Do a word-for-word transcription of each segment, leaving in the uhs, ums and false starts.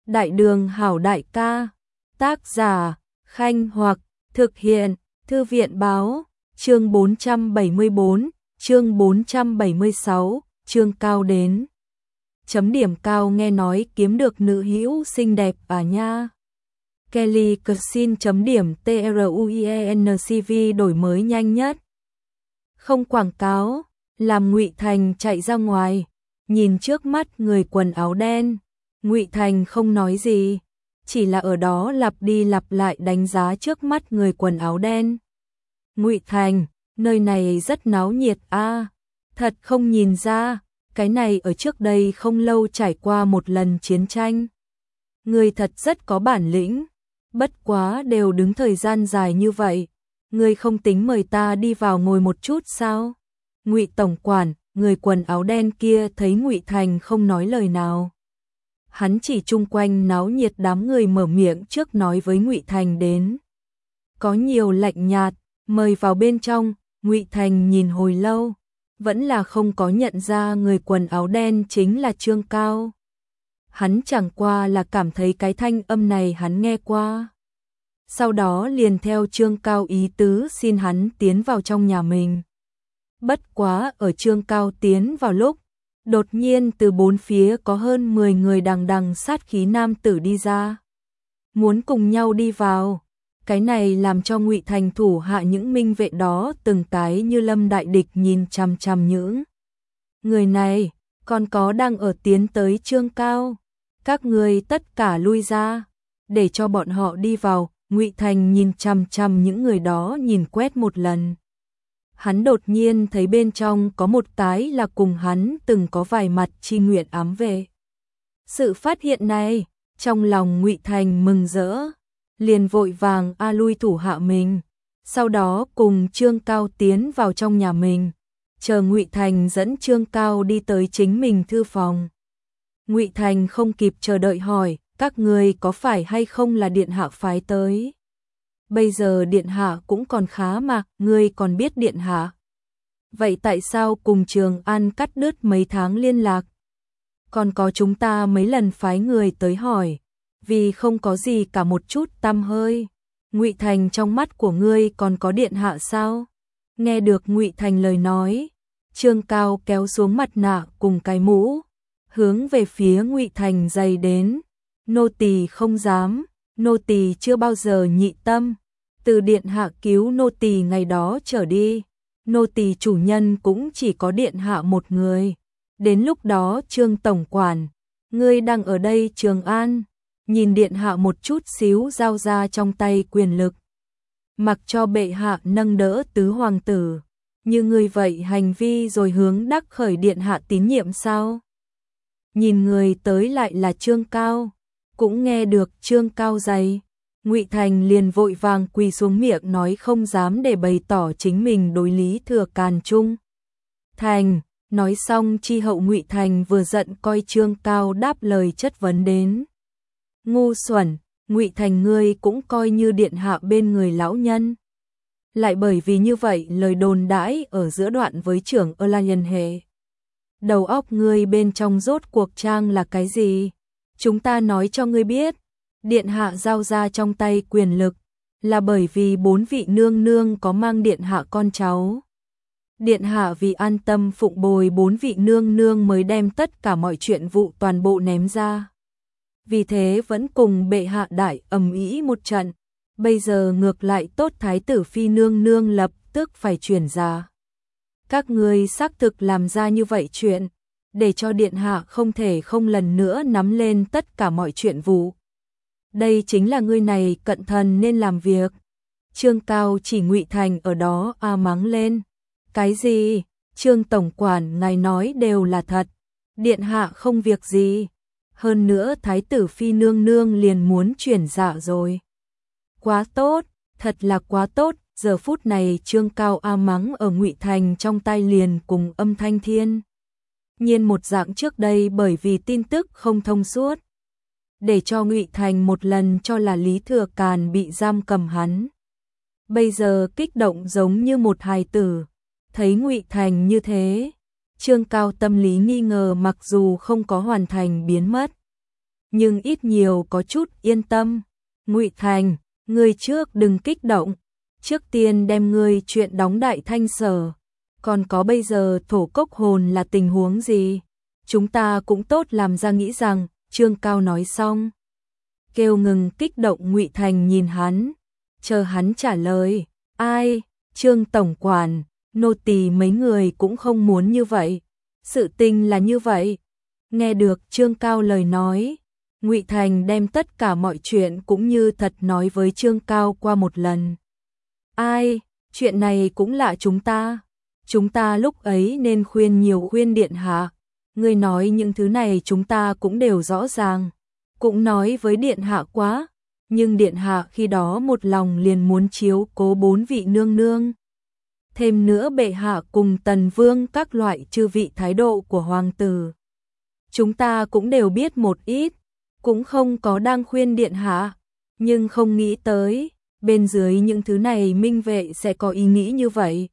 Đại đường hảo đại ca, tác giả, Khanh Hoặc, thực hiện, Thư viện báo, chương bốn trăm bảy mươi bốn, chương bốn trăm bảy mươi sáu, chương cao đến. Chấm điểm cao nghe nói kiếm được nữ hữu xinh đẹp à nha. Kelly Clarkson chấm điểm truencv đổi mới nhanh nhất. Không quảng cáo, làm Ngụy Thành chạy ra ngoài, nhìn trước mắt người quần áo đen. Ngụy Thành không nói gì, chỉ là ở đó lặp đi lặp lại đánh giá trước mắt người quần áo đen. Ngụy Thành, nơi này rất náo nhiệt a, à, thật không nhìn ra, cái này ở trước đây không lâu trải qua một lần chiến tranh. Người thật rất có bản lĩnh, bất quá đều đứng thời gian dài như vậy, người không tính mời ta đi vào ngồi một chút sao? Ngụy tổng quản, người quần áo đen kia thấy Ngụy Thành không nói lời nào. Hắn chỉ chung quanh náo nhiệt đám người mở miệng trước nói với Ngụy Thành đến. Có nhiều lạnh nhạt, mời vào bên trong. Ngụy Thành nhìn hồi lâu, vẫn là không có nhận ra người quần áo đen chính là Trương Cao. Hắn chẳng qua là cảm thấy cái thanh âm này hắn nghe qua. Sau đó liền theo Trương Cao ý tứ xin hắn tiến vào trong nhà mình. Bất quá ở Trương Cao tiến vào lúc, đột nhiên từ bốn phía có hơn mười người đằng đằng sát khí nam tử đi ra. Muốn cùng nhau đi vào. Cái này làm cho Ngụy Thành thủ hạ những minh vệ đó từng cái như lâm đại địch nhìn chằm chằm những người này, còn có đang ở tiến tới Trương Cao. Các người tất cả lui ra, để cho bọn họ đi vào. Ngụy Thành nhìn chằm chằm những người đó nhìn quét một lần. Hắn đột nhiên thấy bên trong có một cái là cùng hắn từng có vài mặt chi nguyện ám về. Sự phát hiện này, trong lòng Ngụy Thành mừng rỡ, liền vội vàng a lui thủ hạ mình, sau đó cùng Trương Cao tiến vào trong nhà mình, chờ Ngụy Thành dẫn Trương Cao đi tới chính mình thư phòng. Ngụy Thành không kịp chờ đợi hỏi, các người có phải hay không là điện hạ phái tới? Bây giờ điện hạ cũng còn khá mà, ngươi còn biết điện hạ. Vậy tại sao cùng Trường An cắt đứt mấy tháng liên lạc? Còn có chúng ta mấy lần phái người tới hỏi, vì không có gì cả một chút tăm hơi. Ngụy Thành, trong mắt của ngươi còn có điện hạ sao? Nghe được Ngụy Thành lời nói, Trương Cao kéo xuống mặt nạ cùng cái mũ, hướng về phía Ngụy Thành giày đến. Nô tỳ không dám, nô tỳ chưa bao giờ nhị tâm, từ điện hạ cứu nô tỳ ngày đó trở đi, nô tỳ chủ nhân cũng chỉ có điện hạ một người. Đến lúc đó Trương tổng quản, ngươi đang ở đây Trường An, nhìn điện hạ một chút xíu giao ra trong tay quyền lực, mặc cho bệ hạ nâng đỡ tứ hoàng tử, như ngươi vậy hành vi rồi hướng đắc khởi điện hạ tín nhiệm sao? Nhìn người tới lại là Trương Cao, cũng nghe được Trương Cao giày, Ngụy Thành liền vội vàng quỳ xuống miệng nói không dám để bày tỏ chính mình đối Lý Thừa Càn trung thành. Nói xong chi hậu Ngụy Thành vừa giận coi Trương Cao đáp lời chất vấn đến. Ngu xuẩn, Ngụy Thành ngươi cũng coi như điện hạ bên người lão nhân. Lại bởi vì như vậy lời đồn đãi ở giữa đoạn với trưởng ơ la nhân hệ. Đầu óc ngươi bên trong rốt cuộc trang là cái gì? Chúng ta nói cho ngươi biết, điện hạ giao ra trong tay quyền lực, là bởi vì bốn vị nương nương có mang điện hạ con cháu. Điện hạ vì an tâm phụng bồi bốn vị nương nương mới đem tất cả mọi chuyện vụ toàn bộ ném ra. Vì thế vẫn cùng bệ hạ đại ầm ĩ một trận, bây giờ ngược lại tốt thái tử phi nương nương lập tức phải chuyển ra. Các ngươi xác thực làm ra như vậy chuyện, để cho điện hạ không thể không lần nữa nắm lên tất cả mọi chuyện vụ. Đây chính là ngươi này cận thần nên làm việc. Trương Cao chỉ Ngụy Thành ở đó a mắng lên. Cái gì? Trương tổng quản ngài nói đều là thật. Điện hạ không việc gì. Hơn nữa thái tử phi nương nương liền muốn chuyển dạ rồi. Quá tốt, thật là quá tốt. Giờ phút này Trương Cao a mắng ở Ngụy Thành trong tai liền cùng âm thanh thiên nhiên một dạng trước đây bởi vì tin tức không thông suốt, để cho Ngụy Thành một lần cho là Lý Thừa Càn bị giam cầm hắn. Bây giờ kích động giống như một hài tử, thấy Ngụy Thành như thế, Trương Cao tâm lý nghi ngờ mặc dù không có hoàn thành biến mất, nhưng ít nhiều có chút yên tâm. Ngụy Thành, ngươi trước đừng kích động, trước tiên đem ngươi chuyện đóng Đại Thanh Sở, còn có bây giờ thổ cốc hồn là tình huống gì? Chúng ta cũng tốt làm ra nghĩ rằng, Trương Cao nói xong. Kêu ngừng kích động Ngụy Thành nhìn hắn, chờ hắn trả lời. Ai, Trương Tổng Quản, nô tỳ mấy người cũng không muốn như vậy. Sự tình là như vậy. Nghe được Trương Cao lời nói, Ngụy Thành đem tất cả mọi chuyện cũng như thật nói với Trương Cao qua một lần. Ai, chuyện này cũng lạ chúng ta. Chúng ta lúc ấy nên khuyên nhiều khuyên điện hạ. Ngươi nói những thứ này chúng ta cũng đều rõ ràng. Cũng nói với điện hạ quá. Nhưng điện hạ khi đó một lòng liền muốn chiếu cố bốn vị nương nương. Thêm nữa bệ hạ cùng tần vương các loại chư vị thái độ của hoàng tử. Chúng ta cũng đều biết một ít. Cũng không có đang khuyên điện hạ. Nhưng không nghĩ tới, bên dưới những thứ này minh vệ sẽ có ý nghĩ như vậy.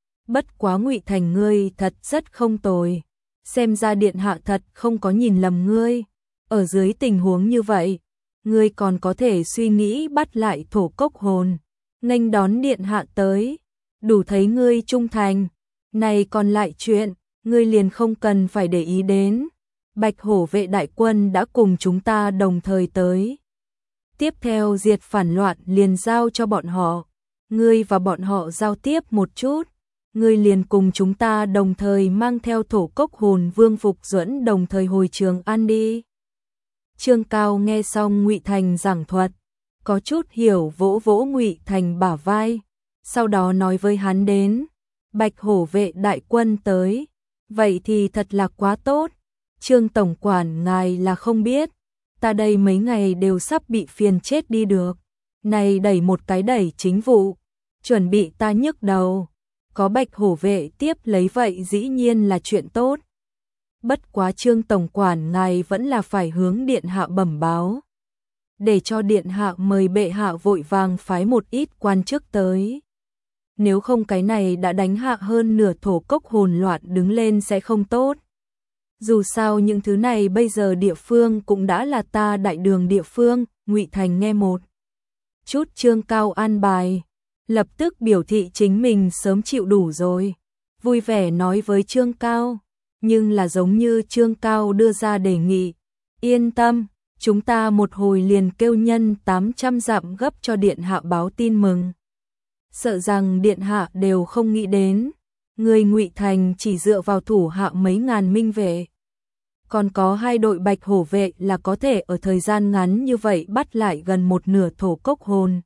Bất quá Ngụy Thành ngươi thật rất không tồi. Xem ra điện hạ thật không có nhìn lầm ngươi. Ở dưới tình huống như vậy, ngươi còn có thể suy nghĩ bắt lại thổ cốc hồn, nghênh đón điện hạ tới, đủ thấy ngươi trung thành. Này còn lại chuyện, ngươi liền không cần phải để ý đến. Bạch Hổ vệ đại quân đã cùng chúng ta đồng thời tới. Tiếp theo diệt phản loạn liền giao cho bọn họ. Ngươi và bọn họ giao tiếp một chút. Ngươi liền cùng chúng ta đồng thời mang theo thổ cốc hồn Vương Phục Duẫn đồng thời hồi Trường An đi. Trương Cao nghe xong Ngụy Thành giảng thuật, có chút hiểu vỗ vỗ Ngụy Thành bả vai, sau đó nói với hắn đến, Bạch Hổ vệ đại quân tới, vậy thì thật là quá tốt. Trương Tổng Quản ngài là không biết, ta đây mấy ngày đều sắp bị phiền chết đi được, này đẩy một cái đẩy chính vụ, chuẩn bị ta nhức đầu. Có Bạch Hổ vệ tiếp lấy vậy dĩ nhiên là chuyện tốt. Bất quá Trương Tổng Quản ngài vẫn là phải hướng điện hạ bẩm báo. Để cho điện hạ mời bệ hạ vội vàng phái một ít quan chức tới. Nếu không cái này đã đánh hạ hơn nửa thổ cốc hồn loạn đứng lên sẽ không tốt. Dù sao những thứ này bây giờ địa phương cũng đã là ta đại đường địa phương. Ngụy Thành nghe một chút Trương Cao an bài, lập tức biểu thị chính mình sớm chịu đủ rồi, vui vẻ nói với Trương Cao, nhưng là giống như Trương Cao đưa ra đề nghị, yên tâm, chúng ta một hồi liền kêu nhân tám trăm dặm gấp cho điện hạ báo tin mừng. Sợ rằng điện hạ đều không nghĩ đến, người Ngụy Thành chỉ dựa vào thủ hạ mấy ngàn minh vệ, còn có hai đội Bạch Hổ vệ là có thể ở thời gian ngắn như vậy bắt lại gần một nửa thổ cốc hồn.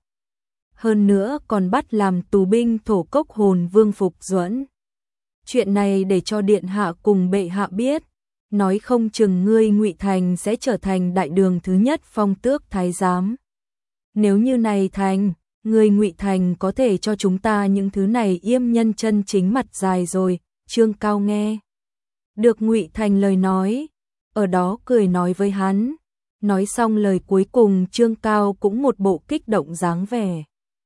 Hơn nữa còn bắt làm tù binh thổ cốc hồn Vương Phục Duẫn. Chuyện này để cho điện hạ cùng bệ hạ biết, nói không chừng ngươi Ngụy Thành sẽ trở thành đại đường thứ nhất phong tước thái giám. Nếu như này thành, ngươi Ngụy Thành có thể cho chúng ta những thứ này yêm nhân chân chính mặt dài rồi. Trương Cao nghe được Ngụy Thành lời nói, ở đó cười nói với hắn, nói xong lời cuối cùng Trương Cao cũng một bộ kích động dáng vẻ.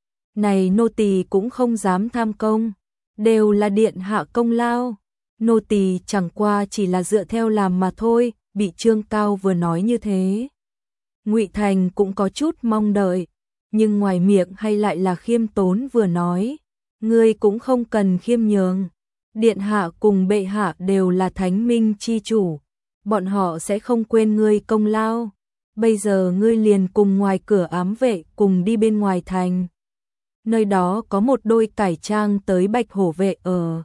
Này nô tỳ cũng không dám tham công, đều là điện hạ công lao, nô tỳ chẳng qua chỉ là dựa theo làm mà thôi. Bị Trương Cao vừa nói như thế, Ngụy Thành cũng có chút mong đợi, nhưng ngoài miệng hay lại là khiêm tốn vừa nói, ngươi cũng không cần khiêm nhường, điện hạ cùng bệ hạ đều là thánh minh chi chủ, bọn họ sẽ không quên ngươi công lao. Bây giờ ngươi liền cùng ngoài cửa ám vệ cùng đi bên ngoài thành. Nơi đó có một đôi cải trang tới Bạch Hổ vệ ở.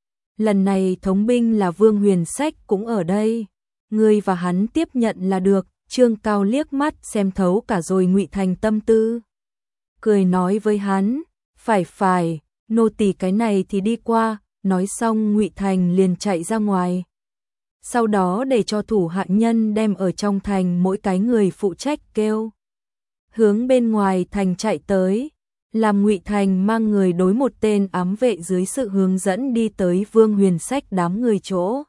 Lần này thống binh là Vương Huyền Sách cũng ở đây. Ngươi và hắn tiếp nhận là được. Trương Cao liếc mắt xem thấu cả rồi Ngụy Thành tâm tư. Cười nói với hắn, phải phải, nô tỳ cái này thì đi qua. Nói xong Ngụy Thành liền chạy ra ngoài. Sau đó để cho thủ hạ nhân đem ở trong thành mỗi cái người phụ trách kêu. Hướng bên ngoài thành chạy tới. Làm Ngụy Thành mang người đối một tên ám vệ dưới sự hướng dẫn đi tới Vương Huyền Sách đám người chỗ.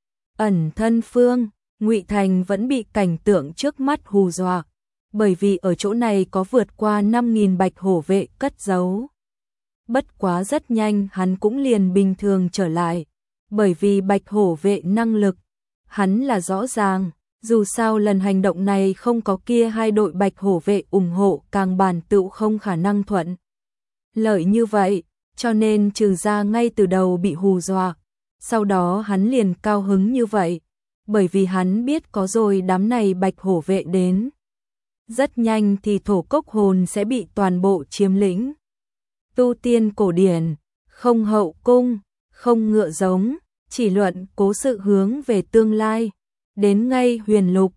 Ẩn thân phương, Ngụy Thành vẫn bị cảnh tượng trước mắt hù dọa, bởi vì ở chỗ này có vượt qua năm nghìn Bạch Hổ vệ cất giấu. Bất quá rất nhanh hắn cũng liền bình thường trở lại, bởi vì Bạch Hổ vệ năng lực, hắn là rõ ràng, Dù sao lần hành động này không có kia hai đội bạch hổ vệ ủng hộ, càng bản tựu không khả năng thuận lợi như vậy, cho nên Trừ Gia ngay từ đầu bị hù dọa. Sau đó hắn liền cao hứng như vậy, bởi vì hắn biết có rồi đám này bạch hổ vệ đến. Rất nhanh thì thổ cốc hồn sẽ bị toàn bộ chiếm lĩnh. Tu tiên cổ điển, không hậu cung, không ngựa giống, chỉ luận cố sự hướng về tương lai. Đến ngay huyền lục,